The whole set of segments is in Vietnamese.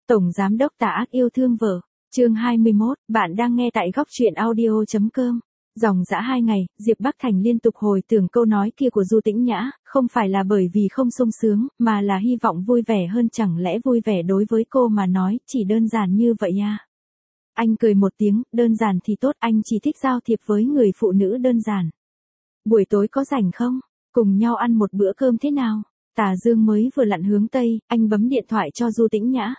Tổng Giám đốc Tà ác yêu thương vợ. Chương 21, bạn đang nghe tại góc truyện audio.com. Dòng dã 2 ngày, Diệp Bắc Thành liên tục hồi tưởng câu nói kia của Du Tĩnh Nhã, không phải là bởi vì không sung sướng, mà là hy vọng vui vẻ hơn. Chẳng lẽ vui vẻ đối với cô mà nói chỉ đơn giản như vậy à? Anh cười một tiếng, đơn giản thì tốt, anh chỉ thích giao thiệp với người phụ nữ đơn giản. Buổi tối có rảnh không? Cùng nhau ăn một bữa cơm thế nào? Tà dương mới vừa lặn hướng Tây, anh bấm điện thoại cho Du Tĩnh Nhã.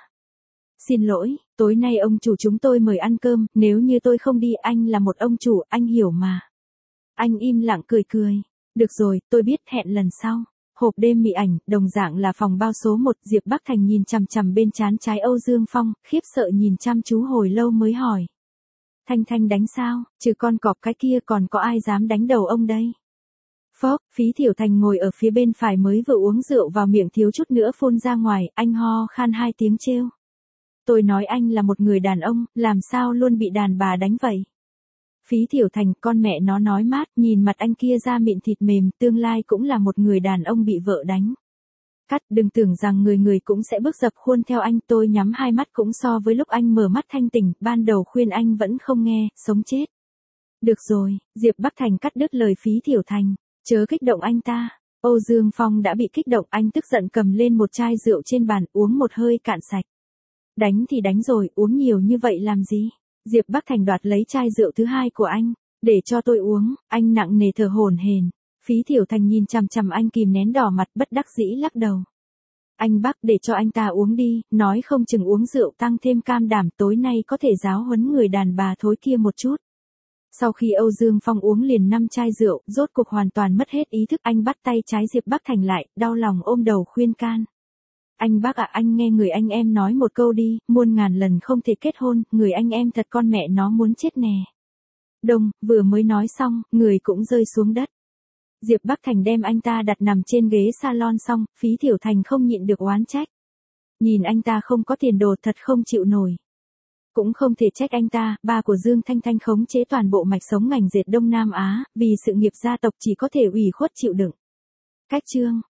Xin lỗi, tối nay ông chủ chúng tôi mời ăn cơm, nếu như tôi không đi anh là một ông chủ, anh hiểu mà. Anh im lặng cười cười. Được rồi, tôi biết, hẹn lần sau. Hộp đêm mị ảnh, đồng dạng là phòng bao số 1, Diệp Bắc Thành nhìn chằm chằm bên trán trái Âu Dương Phong, khiếp sợ nhìn chăm chú hồi lâu mới hỏi. Thanh Thanh đánh sao, trừ con cọp cái kia còn có ai dám đánh đầu ông đây? Phốc, Phí Thiểu Thành ngồi ở phía bên phải mới vừa uống rượu vào miệng thiếu chút nữa phun ra ngoài, anh ho khan 2 tiếng trêu. Tôi nói anh là một người đàn ông, làm sao luôn bị đàn bà đánh vậy? Phí Thiểu Thành, con mẹ nó nói mát, nhìn mặt anh kia da mịn thịt mềm, tương lai cũng là một người đàn ông bị vợ đánh. Cắt, đừng tưởng rằng người cũng sẽ bước dập khuôn theo anh, tôi nhắm 2 mắt cũng so với lúc anh mở mắt thanh tỉnh, ban đầu khuyên anh vẫn không nghe, sống chết. Được rồi, Diệp Bắc Thành cắt đứt lời Phí Thiểu Thành, chớ kích động anh ta. Âu Dương Phong đã bị kích động, anh tức giận cầm lên một chai rượu trên bàn, uống một hơi cạn sạch. Đánh thì đánh rồi, uống nhiều như vậy làm gì? Diệp Bắc Thành đoạt lấy chai rượu thứ 2 của anh, để cho tôi uống, anh nặng nề thở hổn hển. Phí Thiểu Thành nhìn chằm chằm anh kìm nén đỏ mặt bất đắc dĩ lắc đầu. Anh Bắc, để cho anh ta uống đi, nói không chừng uống rượu tăng thêm cam đảm, tối nay có thể giáo huấn người đàn bà thối kia một chút. Sau khi Âu Dương Phong uống liền 5 chai rượu, rốt cuộc hoàn toàn mất hết ý thức, anh bắt tay trái Diệp Bắc Thành lại, đau lòng ôm đầu khuyên can. Anh Bắc ạ, anh nghe người anh em nói một câu đi, muôn ngàn lần không thể kết hôn, người anh em thật con mẹ nó muốn chết nè. Đông, vừa mới nói xong, người cũng rơi xuống đất. Diệp Bắc Thành đem anh ta đặt nằm trên ghế salon xong, Phí Thiểu Thành không nhịn được oán trách. Nhìn anh ta không có tiền đồ thật không chịu nổi. Cũng không thể trách anh ta, ba của Dương Thanh Thanh khống chế toàn bộ mạch sống ngành dệt Đông Nam Á, vì sự nghiệp gia tộc chỉ có thể ủy khuất chịu đựng. Cách chương.